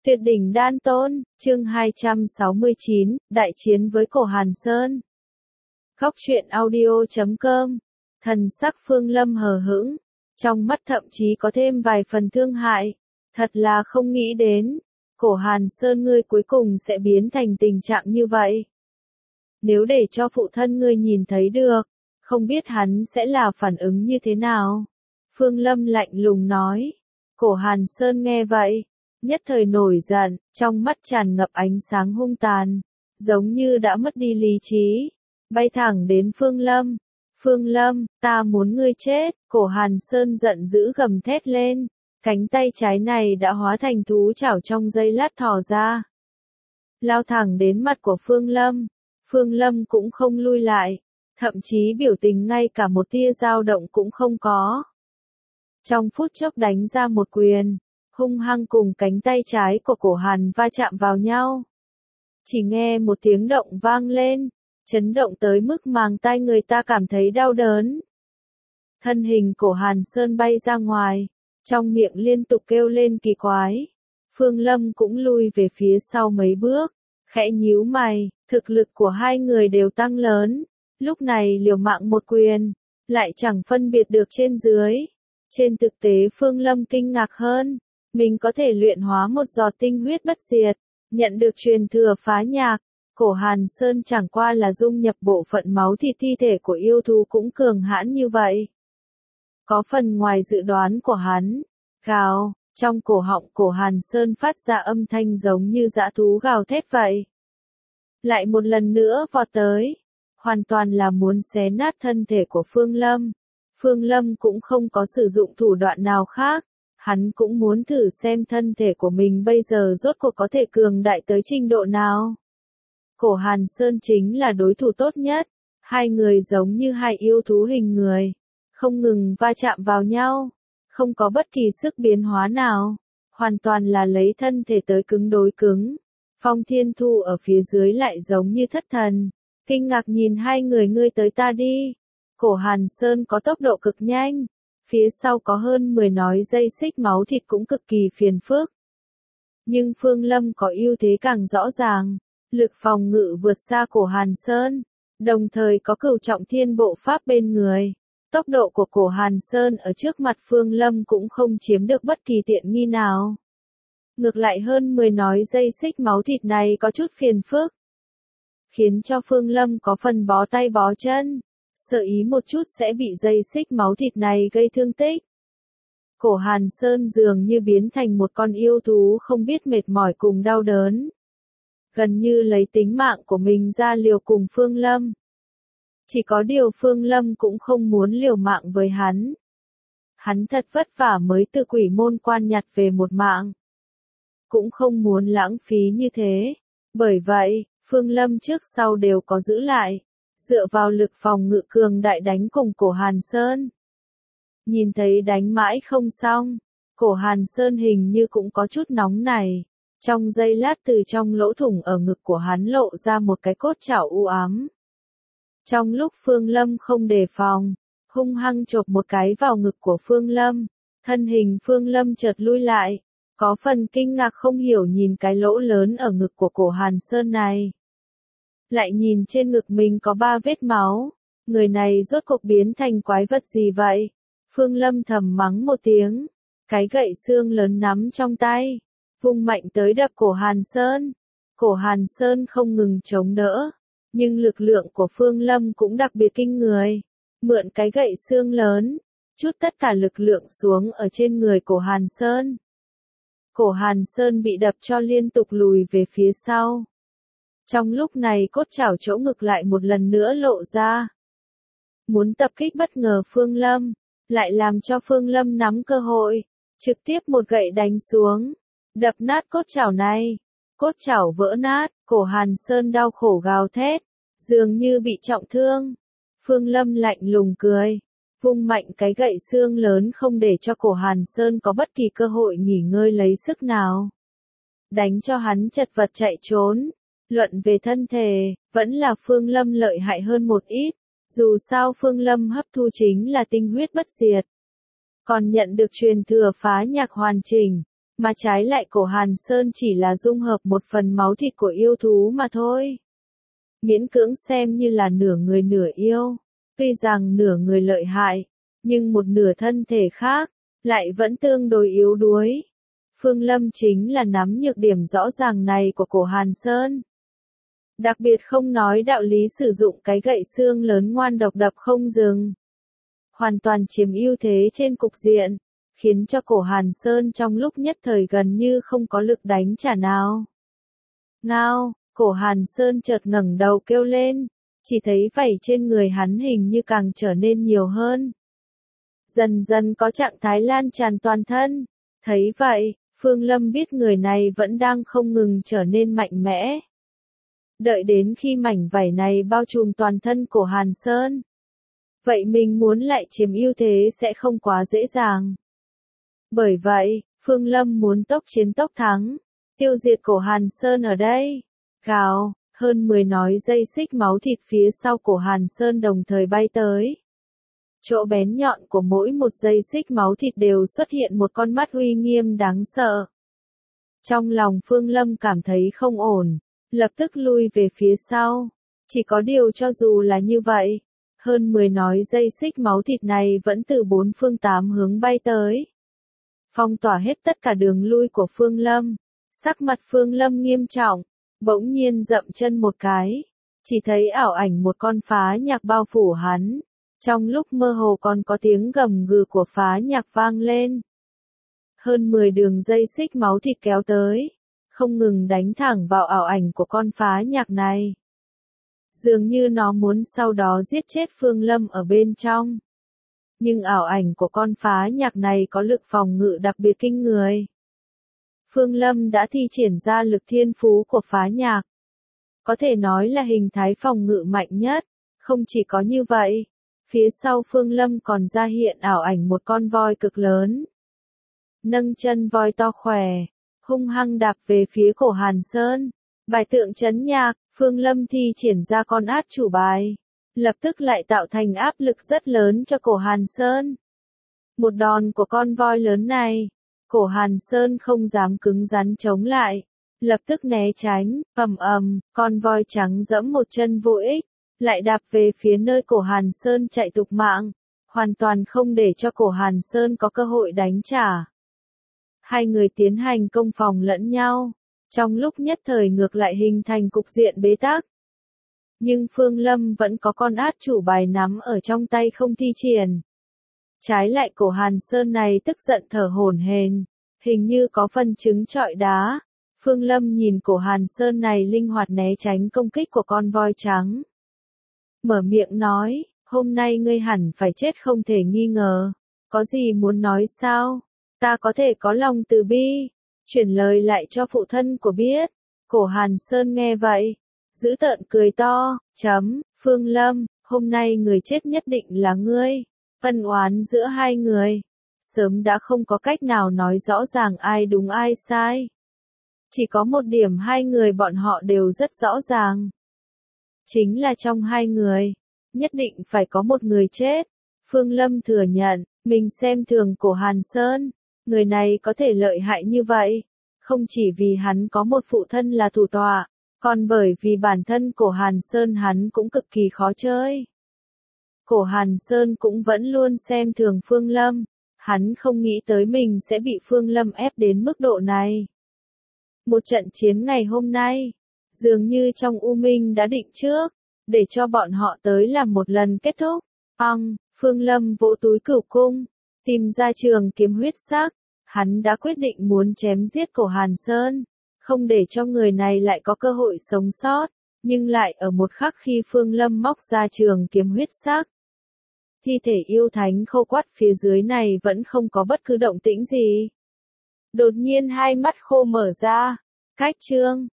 Tuyệt đỉnh đan tôn, chương 269, đại chiến với cổ Hàn Sơn. Góc truyện audio.com. Thần sắc Phương Lâm hờ hững, trong mắt thậm chí có thêm vài phần thương hại. Thật là không nghĩ đến, cổ Hàn Sơn ngươi cuối cùng sẽ biến thành tình trạng như vậy. Nếu để cho phụ thân ngươi nhìn thấy được, không biết hắn sẽ là phản ứng như thế nào. Phương Lâm lạnh lùng nói. Cổ Hàn Sơn nghe vậy, nhất thời nổi giận, trong mắt tràn ngập ánh sáng hung tàn, giống như đã mất đi lý trí, bay thẳng đến Phương Lâm. Phương Lâm, ta muốn ngươi chết, cổ Hàn Sơn giận dữ gầm thét lên, cánh tay trái này đã hóa thành thú chảo trong giây lát thò ra. Lao thẳng đến mặt của Phương Lâm, Phương Lâm cũng không lui lại, thậm chí biểu tình ngay cả một tia dao động cũng không có. Trong phút chốc đánh ra một quyền, hung hăng cùng cánh tay trái của cổ Hàn va chạm vào nhau. Chỉ nghe một tiếng động vang lên, chấn động tới mức màng tai người ta cảm thấy đau đớn. Thân hình cổ Hàn Sơn bay ra ngoài, trong miệng liên tục kêu lên kỳ quái. Phương Lâm cũng lui về phía sau mấy bước, khẽ nhíu mày, thực lực của hai người đều tăng lớn, lúc này liều mạng một quyền, lại chẳng phân biệt được trên dưới. Trên thực tế Phương Lâm kinh ngạc hơn, mình có thể luyện hóa một giọt tinh huyết bất diệt, nhận được truyền thừa phá nhạc. Cổ Hàn Sơn chẳng qua là dung nhập bộ phận máu thịt thi thể của yêu thú cũng cường hãn như vậy. Có phần ngoài dự đoán của hắn. Gào, trong cổ họng cổ Hàn Sơn phát ra âm thanh giống như dã thú gào thét vậy. Lại một lần nữa vọt tới, hoàn toàn là muốn xé nát thân thể của Phương Lâm. Phương Lâm cũng không có sử dụng thủ đoạn nào khác, hắn cũng muốn thử xem thân thể của mình bây giờ rốt cuộc có thể cường đại tới trình độ nào. Cổ Hàn Sơn chính là đối thủ tốt nhất, hai người giống như hai yêu thú hình người, không ngừng va chạm vào nhau, không có bất kỳ sức biến hóa nào, hoàn toàn là lấy thân thể tới cứng đối cứng. Phong Thiên Thu ở phía dưới lại giống như thất thần, kinh ngạc nhìn hai người ngươi tới ta đi. Cổ Hàn Sơn có tốc độ cực nhanh, phía sau có hơn 10 nói dây xích máu thịt cũng cực kỳ phiền phức. Nhưng Phương Lâm có ưu thế càng rõ ràng, lực phòng ngự vượt xa cổ Hàn Sơn, đồng thời có cửu trọng thiên bộ pháp bên người. Tốc độ của cổ Hàn Sơn ở trước mặt Phương Lâm cũng không chiếm được bất kỳ tiện nghi nào. Ngược lại hơn 10 nói dây xích máu thịt này có chút phiền phức, khiến cho Phương Lâm có phần bó tay bó chân, sợ ý một chút sẽ bị dây xích máu thịt này gây thương tích. Cổ Hàn Sơn dường như biến thành một con yêu thú không biết mệt mỏi cùng đau đớn, gần như lấy tính mạng của mình ra liều cùng Phương Lâm. Chỉ có điều Phương Lâm cũng không muốn liều mạng với hắn. Hắn thật vất vả mới từ quỷ môn quan nhặt về một mạng, cũng không muốn lãng phí như thế. Bởi vậy, Phương Lâm trước sau đều có giữ lại, dựa vào lực phòng ngự cường đại đánh cùng cổ Hàn Sơn. Nhìn thấy đánh mãi không xong, cổ Hàn Sơn hình như cũng có chút nóng này. Trong giây lát từ trong lỗ thủng ở ngực của hắn lộ ra một cái cốt chảo u ám. Trong lúc Phương Lâm không đề phòng, hung hăng chộp một cái vào ngực của Phương Lâm, thân hình Phương Lâm chợt lui lại, có phần kinh ngạc không hiểu nhìn cái lỗ lớn ở ngực của cổ Hàn Sơn này. Lại nhìn trên ngực mình có 3 vết máu, người này rốt cuộc biến thành quái vật gì vậy? Phương Lâm thầm mắng một tiếng, cái gậy xương lớn nắm trong tay, vung mạnh tới đập cổ Hàn Sơn. Cổ Hàn Sơn không ngừng chống đỡ, nhưng lực lượng của Phương Lâm cũng đặc biệt kinh người. Mượn cái gậy xương lớn, chút tất cả lực lượng xuống ở trên người cổ Hàn Sơn. Cổ Hàn Sơn bị đập cho liên tục lùi về phía sau. Trong lúc này cốt chảo chỗ ngực lại một lần nữa lộ ra, muốn tập kích bất ngờ Phương Lâm, lại làm cho Phương Lâm nắm cơ hội, trực tiếp một gậy đánh xuống, đập nát cốt chảo này. Cốt chảo vỡ nát, cổ Hàn Sơn đau khổ gào thét, dường như bị trọng thương. Phương Lâm lạnh lùng cười, vung mạnh cái gậy xương lớn không để cho cổ Hàn Sơn có bất kỳ cơ hội nghỉ ngơi lấy sức nào. Đánh cho hắn chật vật chạy trốn. Luận về thân thể, vẫn là Phương Lâm lợi hại hơn một ít, dù sao Phương Lâm hấp thu chính là tinh huyết bất diệt. Còn nhận được truyền thừa phá nhạc hoàn chỉnh, Mà trái lại cổ Hàn Sơn chỉ là dung hợp một phần máu thịt của yêu thú mà thôi. Miễn cưỡng xem như là nửa người nửa yêu. Tuy rằng nửa người lợi hại, nhưng một nửa thân thể khác, lại vẫn tương đối yếu đuối. Phương Lâm chính là nắm nhược điểm rõ ràng này của cổ Hàn Sơn. Đặc biệt không nói đạo lý sử dụng cái gậy xương lớn ngoan độc đập không dừng. Hoàn toàn chiếm ưu thế trên cục diện, khiến cho cổ Hàn Sơn trong lúc nhất thời gần như không có lực đánh trả nào. Nào, cổ Hàn Sơn chợt ngẩng đầu kêu lên, chỉ thấy vảy trên người hắn hình như càng trở nên nhiều hơn. Dần dần có trạng thái lan tràn toàn thân. Thấy vậy, Phương Lâm biết người này vẫn đang không ngừng trở nên mạnh mẽ. Đợi đến khi mảnh vảy này bao trùm toàn thân cổ Hàn Sơn. Vậy mình muốn lại chiếm ưu thế sẽ không quá dễ dàng. Bởi vậy, Phương Lâm muốn tốc chiến tốc thắng, tiêu diệt cổ Hàn Sơn ở đây. Gào, hơn 10 nói dây xích máu thịt phía sau cổ Hàn Sơn đồng thời bay tới. Chỗ bén nhọn của mỗi một dây xích máu thịt đều xuất hiện một con mắt uy nghiêm đáng sợ. Trong lòng Phương Lâm cảm thấy không ổn, lập tức lui về phía sau. Chỉ có điều cho dù là như vậy, hơn 10 nói dây xích máu thịt này vẫn từ 4 phương 8 hướng bay tới. Phong tỏa hết tất cả đường lui của Phương Lâm. Sắc mặt Phương Lâm nghiêm trọng, bỗng nhiên dậm chân một cái. Chỉ thấy ảo ảnh một con phá nhạc bao phủ hắn. Trong lúc mơ hồ còn có tiếng gầm gừ của phá nhạc vang lên. Hơn 10 đường dây xích máu thịt kéo tới, không ngừng đánh thẳng vào ảo ảnh của con phá nhạc này. Dường như nó muốn sau đó giết chết Phương Lâm ở bên trong. Nhưng ảo ảnh của con phá nhạc này có lực phòng ngự đặc biệt kinh người. Phương Lâm đã thi triển ra lực thiên phú của phá nhạc. Có thể nói là hình thái phòng ngự mạnh nhất. Không chỉ có như vậy, phía sau Phương Lâm còn ra hiện ảo ảnh một con voi cực lớn. Nâng chân voi to khỏe, hung hăng đạp về phía cổ Hàn Sơn. Bài tượng trấn nhạc, Phương Lâm thi triển ra con át chủ bài. Lập tức lại tạo thành áp lực rất lớn cho cổ Hàn Sơn. Một đòn của con voi lớn này, cổ Hàn Sơn không dám cứng rắn chống lại. Lập tức né tránh, con voi trắng giẫm một chân vô ích, lại đạp về phía nơi cổ Hàn Sơn chạy tục mạng. Hoàn toàn không để cho cổ Hàn Sơn có cơ hội đánh trả. Hai người tiến hành công phòng lẫn nhau. Trong lúc nhất thời ngược lại hình thành cục diện bế tắc. Nhưng Phương Lâm vẫn có con át chủ bài nắm ở trong tay không thi triển. Trái lại cổ Hàn Sơn này tức giận thở hổn hển, hình như có phần trứng trọi đá. Phương Lâm nhìn cổ Hàn Sơn này linh hoạt né tránh công kích của con voi trắng. Mở miệng nói, hôm nay ngươi hẳn phải chết không thể nghi ngờ. Có gì muốn nói sao? Ta có thể có lòng từ bi. Chuyển lời lại cho phụ thân của biết. Cổ Hàn Sơn nghe vậy, dữ tợn cười to, Phương Lâm, hôm nay người chết nhất định là ngươi. Ân oán giữa hai người, sớm đã không có cách nào nói rõ ràng ai đúng ai sai. Chỉ có một điểm hai người bọn họ đều rất rõ ràng. Chính là trong hai người, nhất định phải có một người chết. Phương Lâm thừa nhận, mình xem thường cổ Hàn Sơn. Người này có thể lợi hại như vậy, không chỉ vì hắn có một phụ thân là thủ tọa, còn bởi vì bản thân cổ Hàn Sơn hắn cũng cực kỳ khó chơi. Cổ Hàn Sơn cũng vẫn luôn xem thường Phương Lâm, hắn không nghĩ tới mình sẽ bị Phương Lâm ép đến mức độ này. Một trận chiến ngày hôm nay, dường như trong U Minh đã định trước, để cho bọn họ tới làm một lần kết thúc. Phương Lâm vỗ túi cửu cung, tìm ra trường kiếm huyết sắc, hắn đã quyết định muốn chém giết cổ Hàn Sơn, không để cho người này lại có cơ hội sống sót, nhưng lại ở một khắc khi Phương Lâm móc ra trường kiếm huyết sắc. Thi thể yêu thánh khô quắt phía dưới này vẫn không có bất cứ động tĩnh gì. Đột nhiên hai mắt khô mở ra, cách chương